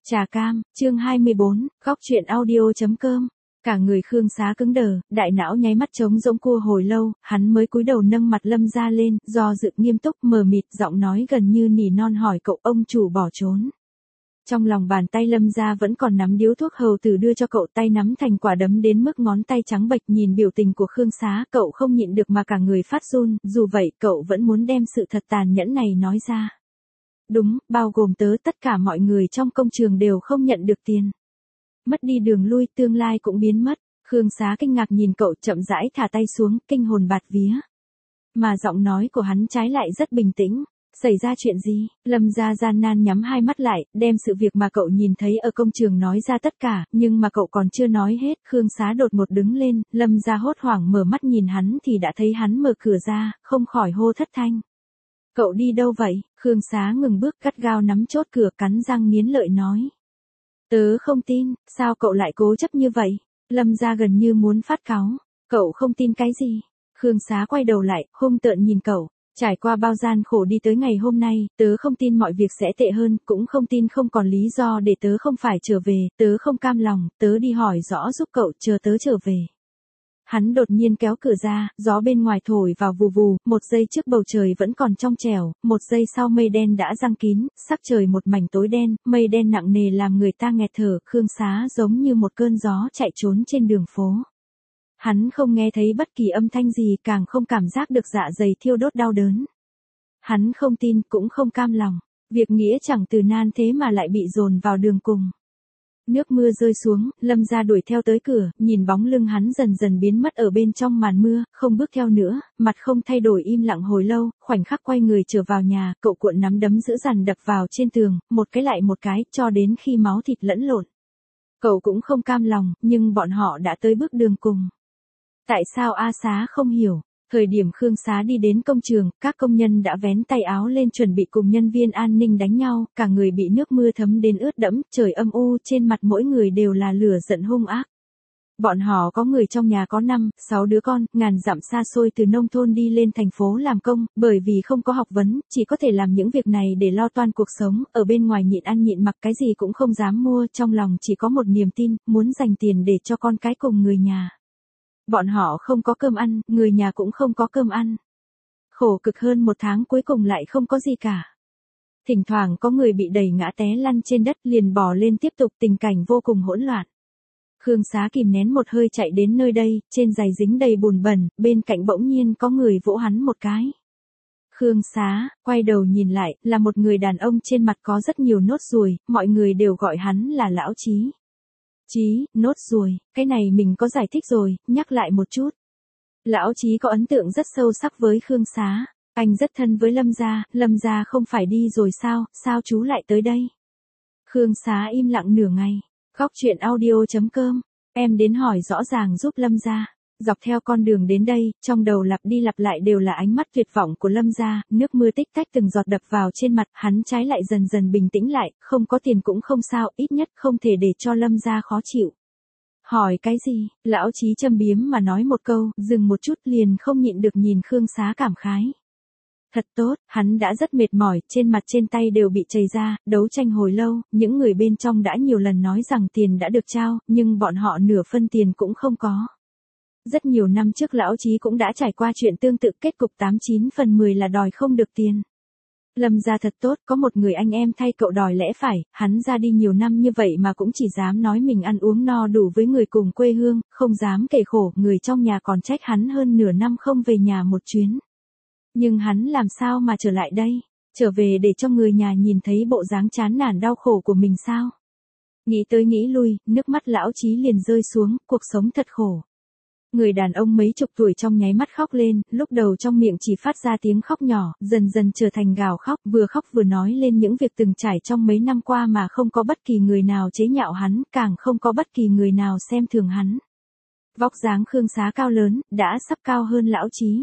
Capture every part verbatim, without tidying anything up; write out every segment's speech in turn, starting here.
Trà cam, chương hai mươi bốn, góc truyện audio.com. Cả người Khương Xá cứng đờ, đại não nháy mắt trống rỗng cua hồi lâu, hắn mới cúi đầu nâng mặt Lâm Gia lên, do dự nghiêm túc mờ mịt, giọng nói gần như nỉ non hỏi cậu ông chủ bỏ trốn. Trong lòng bàn tay Lâm Gia vẫn còn nắm điếu thuốc hầu tử đưa cho cậu, tay nắm thành quả đấm đến mức ngón tay trắng bệch. Nhìn biểu tình của Khương Xá, cậu không nhịn được mà cả người phát run, dù vậy cậu vẫn muốn đem sự thật tàn nhẫn này nói ra. Đúng, bao gồm tớ, tất cả mọi người trong công trường đều không nhận được tiền. Mất đi đường lui, tương lai cũng biến mất. Khương Xá kinh ngạc nhìn cậu, chậm rãi thả tay xuống, kinh hồn bạt vía. Mà giọng nói của hắn trái lại rất bình tĩnh. Xảy ra chuyện gì? Lâm Gia gian nan nhắm hai mắt lại, đem sự việc mà cậu nhìn thấy ở công trường nói ra tất cả, nhưng mà cậu còn chưa nói hết, Khương Xá đột ngột đứng lên, Lâm Gia hốt hoảng mở mắt nhìn hắn thì đã thấy hắn mở cửa ra, không khỏi hô thất thanh. Cậu đi đâu vậy? Khương Xá ngừng bước, gắt gao nắm chốt cửa, cắn răng nghiến lợi nói. Tớ không tin, sao cậu lại cố chấp như vậy? Lâm Gia gần như muốn phát cáu. Cậu không tin cái gì? Khương Xá quay đầu lại, hung tợn nhìn cậu. Trải qua bao gian khổ đi tới ngày hôm nay, tớ không tin mọi việc sẽ tệ hơn, cũng không tin không còn lý do để tớ không phải trở về, tớ không cam lòng, tớ đi hỏi rõ giúp cậu, chờ tớ trở về. Hắn đột nhiên kéo cửa ra, gió bên ngoài thổi vào vù vù, một giây trước bầu trời vẫn còn trong trẻo, một giây sau mây đen đã giăng kín, sắc trời một mảnh tối đen, mây đen nặng nề làm người ta nghẹt thở, Khương Xá giống như một cơn gió chạy trốn trên đường phố. Hắn không nghe thấy bất kỳ âm thanh gì, càng không cảm giác được dạ dày thiêu đốt đau đớn. Hắn không tin, cũng không cam lòng, việc nghĩa chẳng từ nan thế mà lại bị dồn vào đường cùng. Nước mưa rơi xuống, Lâm Gia đuổi theo tới cửa, nhìn bóng lưng hắn dần dần biến mất ở bên trong màn mưa, không bước theo nữa, mặt không thay đổi im lặng hồi lâu, khoảnh khắc quay người trở vào nhà, cậu cuộn nắm đấm dữ dằn đập vào trên tường, một cái lại một cái, cho đến khi máu thịt lẫn lộn. Cậu cũng không cam lòng, nhưng bọn họ đã tới bước đường cùng. Tại sao A Xá không hiểu? Thời điểm Khương Xá đi đến công trường, các công nhân đã vén tay áo lên chuẩn bị cùng nhân viên an ninh đánh nhau, cả người bị nước mưa thấm đến ướt đẫm, trời âm u, trên mặt mỗi người đều là lửa giận hung ác. Bọn họ có người trong nhà có năm, sáu đứa con, ngàn dặm xa xôi từ nông thôn đi lên thành phố làm công, bởi vì không có học vấn, chỉ có thể làm những việc này để lo toan cuộc sống, ở bên ngoài nhịn ăn nhịn mặc cái gì cũng không dám mua, trong lòng chỉ có một niềm tin, muốn dành tiền để cho con cái cùng người nhà. Bọn họ không có cơm ăn, người nhà cũng không có cơm ăn. Khổ cực hơn một tháng cuối cùng lại không có gì cả. Thỉnh thoảng có người bị đẩy ngã té lăn trên đất liền bò lên tiếp tục, tình cảnh vô cùng hỗn loạn. Khương Xá kìm nén một hơi chạy đến nơi đây, trên giày dính đầy bùn bẩn, bên cạnh bỗng nhiên có người vỗ hắn một cái. Khương Xá, quay đầu nhìn lại, là một người đàn ông trên mặt có rất nhiều nốt ruồi, mọi người đều gọi hắn là Lão Chí. Chí, nốt ruồi, cái này mình có giải thích rồi, nhắc lại một chút. Lão Chí có ấn tượng rất sâu sắc với Khương Xá, anh rất thân với Lâm Gia, Lâm Gia không phải đi rồi sao, sao chú lại tới đây? Khương Xá im lặng nửa ngày, góc truyện audio.com, em đến hỏi rõ ràng giúp Lâm Gia. Dọc theo con đường đến đây, trong đầu lặp đi lặp lại đều là ánh mắt tuyệt vọng của Lâm Gia, nước mưa tích tách từng giọt đập vào trên mặt, hắn trái lại dần dần bình tĩnh lại, không có tiền cũng không sao, ít nhất không thể để cho Lâm Gia khó chịu. Hỏi cái gì? Lão Chí châm biếm mà nói một câu, dừng một chút liền không nhịn được nhìn Khương Xá cảm khái. Thật tốt, hắn đã rất mệt mỏi, trên mặt trên tay đều bị chảy ra, đấu tranh hồi lâu, những người bên trong đã nhiều lần nói rằng tiền đã được trao, nhưng bọn họ nửa phân tiền cũng không có. Rất nhiều năm trước Lão Chí cũng đã trải qua chuyện tương tự, kết cục tám chín phần mười là đòi không được tiền. Lâm Gia thật tốt, có một người anh em thay cậu đòi lẽ phải, hắn ra đi nhiều năm như vậy mà cũng chỉ dám nói mình ăn uống no đủ với người cùng quê hương, không dám kể khổ, người trong nhà còn trách hắn hơn nửa năm không về nhà một chuyến. Nhưng hắn làm sao mà trở lại đây? Trở về để cho người nhà nhìn thấy bộ dáng chán nản đau khổ của mình sao? Nghĩ tới nghĩ lui, nước mắt Lão Chí liền rơi xuống, cuộc sống thật khổ. Người đàn ông mấy chục tuổi trong nháy mắt khóc lên, lúc đầu trong miệng chỉ phát ra tiếng khóc nhỏ, dần dần trở thành gào khóc, vừa khóc vừa nói lên những việc từng trải trong mấy năm qua mà không có bất kỳ người nào chế nhạo hắn, càng không có bất kỳ người nào xem thường hắn. Vóc dáng Khương Xá cao lớn, đã sắp cao hơn Lão Chí.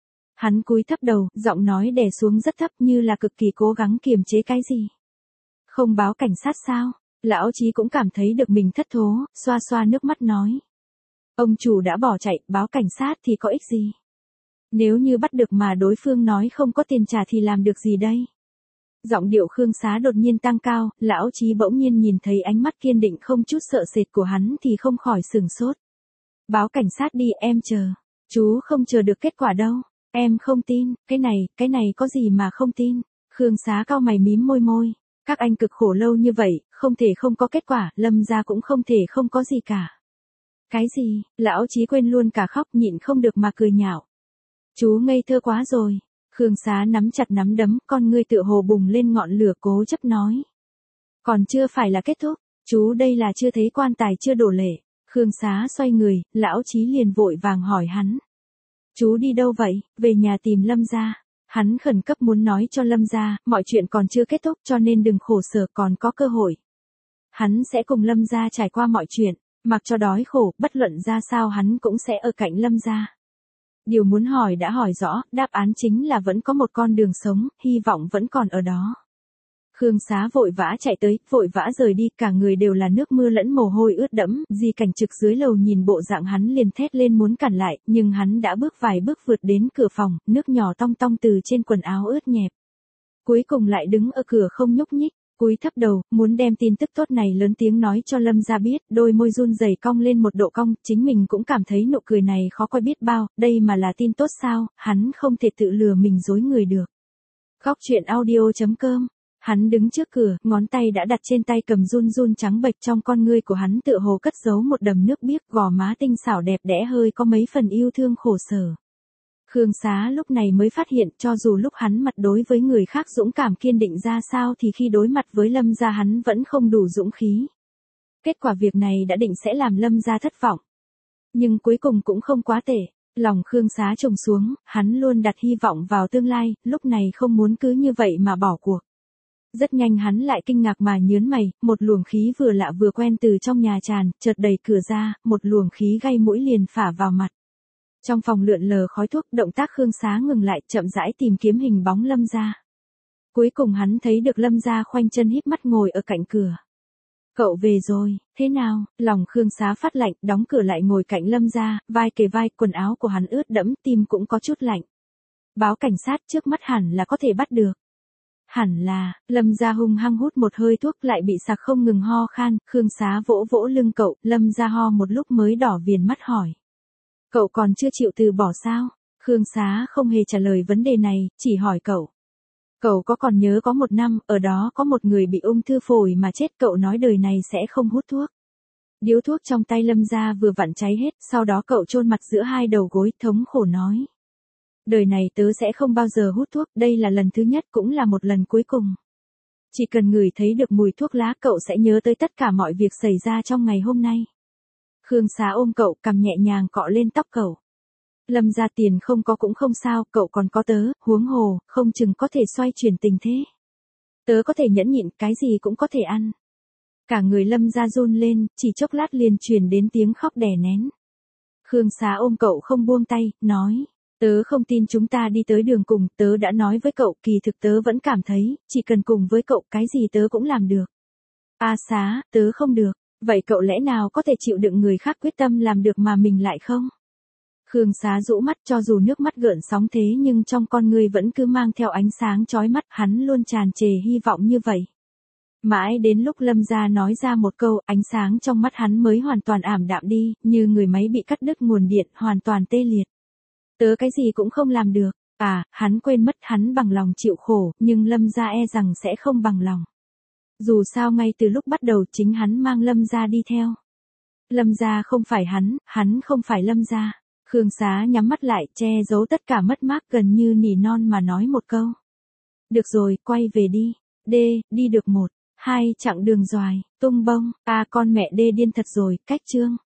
Hắn cúi thấp đầu, giọng nói đè xuống rất thấp như là cực kỳ cố gắng kiềm chế cái gì. Không báo cảnh sát sao? Lão Chí cũng cảm thấy được mình thất thố, xoa xoa nước mắt nói. Ông chủ đã bỏ chạy, báo cảnh sát thì có ích gì? Nếu như bắt được mà đối phương nói không có tiền trả thì làm được gì đây? Giọng điệu Khương Xá đột nhiên tăng cao, lão Chí bỗng nhiên nhìn thấy ánh mắt kiên định không chút sợ sệt của hắn thì không khỏi sửng sốt. Báo cảnh sát đi, em chờ. Chú không chờ được kết quả đâu. Em không tin, cái này, cái này có gì mà không tin. Khương Xá cau mày mím môi môi. Các anh cực khổ lâu như vậy, không thể không có kết quả, Lâm gia cũng không thể không có gì cả. Cái gì, lão Chí quên luôn cả khóc nhịn không được mà cười nhạo. Chú ngây thơ quá rồi. Khương Xá nắm chặt nắm đấm, con ngươi tựa hồ bùng lên ngọn lửa cố chấp nói. Còn chưa phải là kết thúc, chú đây là chưa thấy quan tài chưa đổ lệ. Khương Xá xoay người, lão Chí liền vội vàng hỏi hắn. Chú đi đâu vậy, về nhà tìm Lâm gia. Hắn khẩn cấp muốn nói cho Lâm gia, mọi chuyện còn chưa kết thúc cho nên đừng khổ sở còn có cơ hội. Hắn sẽ cùng Lâm gia trải qua mọi chuyện, mặc cho đói khổ, bất luận ra sao hắn cũng sẽ ở cạnh Lâm gia. Điều muốn hỏi đã hỏi rõ, đáp án chính là vẫn có một con đường sống, hy vọng vẫn còn ở đó. Khương Xá vội vã chạy tới, vội vã rời đi, cả người đều là nước mưa lẫn mồ hôi ướt đẫm, Di Cảnh Trực dưới lầu nhìn bộ dạng hắn liền thét lên muốn cản lại, nhưng hắn đã bước vài bước vượt đến cửa phòng, nước nhỏ tong tong từ trên quần áo ướt nhẹp. Cuối cùng lại đứng ở cửa không nhúc nhích, cúi thấp đầu, muốn đem tin tức tốt này lớn tiếng nói cho Lâm gia biết, đôi môi run rẩy cong lên một độ cong, chính mình cũng cảm thấy nụ cười này khó coi biết bao, đây mà là tin tốt sao, hắn không thể tự lừa mình dối người được. Góc truyện audio chấm com. Hắn đứng trước cửa, ngón tay đã đặt trên tay cầm run run trắng bệch, trong con ngươi của hắn tựa hồ cất giấu một đầm nước biếc, gò má tinh xảo đẹp đẽ hơi có mấy phần yêu thương khổ sở. Khương Xá lúc này mới phát hiện cho dù lúc hắn mặt đối với người khác dũng cảm kiên định ra sao thì khi đối mặt với Lâm gia hắn vẫn không đủ dũng khí. Kết quả việc này đã định sẽ làm Lâm gia thất vọng. Nhưng cuối cùng cũng không quá tệ. Lòng Khương Xá trùng xuống, hắn luôn đặt hy vọng vào tương lai, lúc này không muốn cứ như vậy mà bỏ cuộc. Rất nhanh hắn lại kinh ngạc mà nhớn mày, một luồng khí vừa lạ vừa quen từ trong nhà tràn, chợt đẩy cửa ra, một luồng khí gây mũi liền phả vào mặt. Trong phòng lượn lờ khói thuốc, động tác Khương Xá ngừng lại, chậm rãi tìm kiếm hình bóng Lâm gia. Cuối cùng hắn thấy được Lâm gia khoanh chân híp mắt ngồi ở cạnh cửa. Cậu về rồi, thế nào? Lòng Khương Xá phát lạnh, đóng cửa lại ngồi cạnh Lâm gia, vai kề vai, quần áo của hắn ướt đẫm, tim cũng có chút lạnh. Báo cảnh sát trước mắt hẳn là có thể bắt được. Hẳn là, Lâm gia hung hăng hút một hơi thuốc lại bị sặc không ngừng ho khan, Khương Xá vỗ vỗ lưng cậu, Lâm gia ho một lúc mới đỏ viền mắt hỏi. Cậu còn chưa chịu từ bỏ sao? Khương Xá không hề trả lời vấn đề này, chỉ hỏi cậu. Cậu có còn nhớ có một năm, ở đó có một người bị ung thư phổi mà chết, cậu nói đời này sẽ không hút thuốc. Điếu thuốc trong tay Lâm gia vừa vặn cháy hết, sau đó cậu chôn mặt giữa hai đầu gối, thống khổ nói. Đời này tớ sẽ không bao giờ hút thuốc, đây là lần thứ nhất cũng là một lần cuối cùng. Chỉ cần ngửi thấy được mùi thuốc lá cậu sẽ nhớ tới tất cả mọi việc xảy ra trong ngày hôm nay. Khương Xá ôm cậu, cầm nhẹ nhàng cọ lên tóc cậu. Lâm gia tiền không có cũng không sao, cậu còn có tớ, huống hồ, không chừng có thể xoay chuyển tình thế. Tớ có thể nhẫn nhịn, cái gì cũng có thể ăn. Cả người Lâm gia run lên, chỉ chốc lát liền truyền đến tiếng khóc đè nén. Khương Xá ôm cậu không buông tay, nói. Tớ không tin chúng ta đi tới đường cùng, tớ đã nói với cậu, kỳ thực tớ vẫn cảm thấy, chỉ cần cùng với cậu, cái gì tớ cũng làm được. A Xá, tớ không được, vậy cậu lẽ nào có thể chịu đựng người khác quyết tâm làm được mà mình lại không? Khương Xá rũ mắt, cho dù nước mắt gợn sóng thế nhưng trong con người vẫn cứ mang theo ánh sáng chói mắt, hắn luôn tràn trề hy vọng như vậy. Mãi đến lúc Lâm gia nói ra một câu, ánh sáng trong mắt hắn mới hoàn toàn ảm đạm đi, như người máy bị cắt đứt nguồn điện, hoàn toàn tê liệt. Tớ cái gì cũng không làm được. À, hắn quên mất hắn bằng lòng chịu khổ, nhưng Lâm gia e rằng sẽ không bằng lòng. Dù sao ngay từ lúc bắt đầu chính hắn mang Lâm gia đi theo. Lâm gia không phải hắn, hắn không phải Lâm gia. Khương Xá nhắm mắt lại, che giấu tất cả mất mát, gần như nỉ non mà nói một câu. Được rồi, quay về đi. Đê, đi được một, hai chặng đường dài, tung bông, à con mẹ đê điên thật rồi, cách chương.